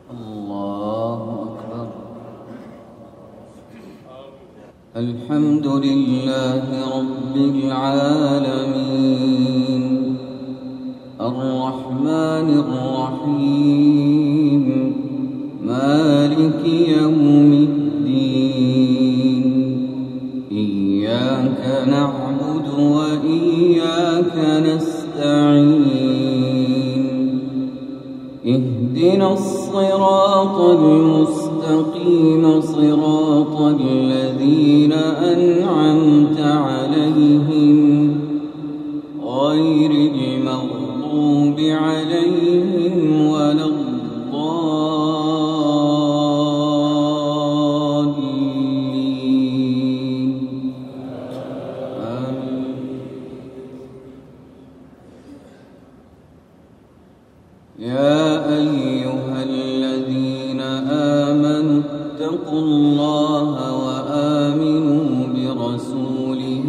الله أكبر. الحمد لله رب العالمين الرحمن الرحيم مالك يوم الدين إياك نعبد وإياك نستعين اهدنا الصراط المستقيم صراط الذين أنعمت عليهم غير المغضوب عليهم ولا الضالين آمين. يا أيها الذين آمنوا اتقوا الله وآمنوا برسوله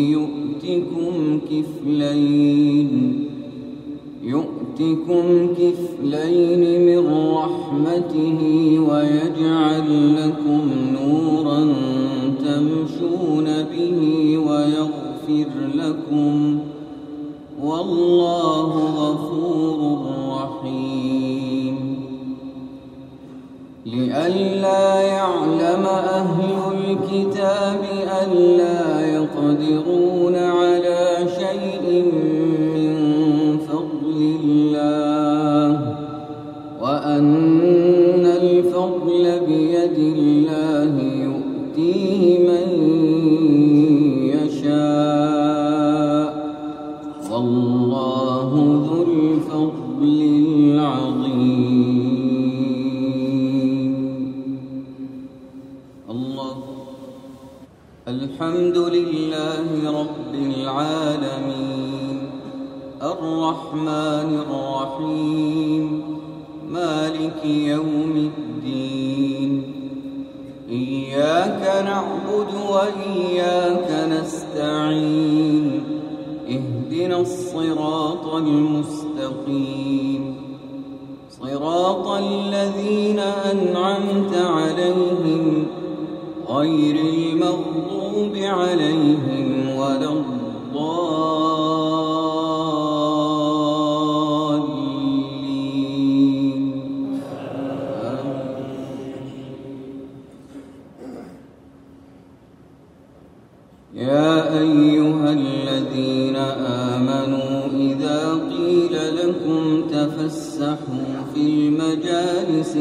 يؤتكم كفلين من رحمته ويجعل لكم نورا تمشون به ويغفر لكم والله غفور رحيم. لئلا يعلم أهل الكتاب ألا يقدرون على شيء من فضل الله وأن الفضل بيد الله يؤتيه من يشاء والله ذو الفضل العظيم. الله. الحمد لله رب العالمين الرحمن الرحيم مالك يوم الدين إياك نعبد وإياك نستعين اهدنا الصراط المستقيم صراط الذين أنعمت عليهم غير المغضوب عليهم ولا الضالين يا أيها الذين آمنوا إذا قيل لكم تفسحوا في المجالس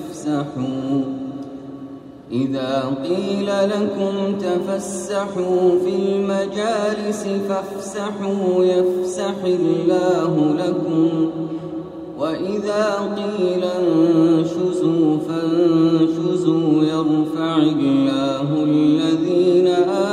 فافسحوا يفسح الله لكم وإذا قيل انشزوا فانشزوا يرفع الله الذين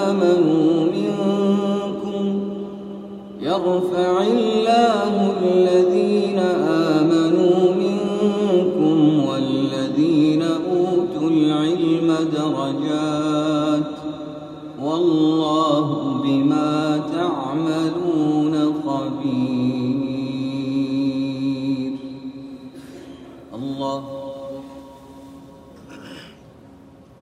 آمنوا منكم والذين أوتوا العلم درجات والله بما تعملون خبير.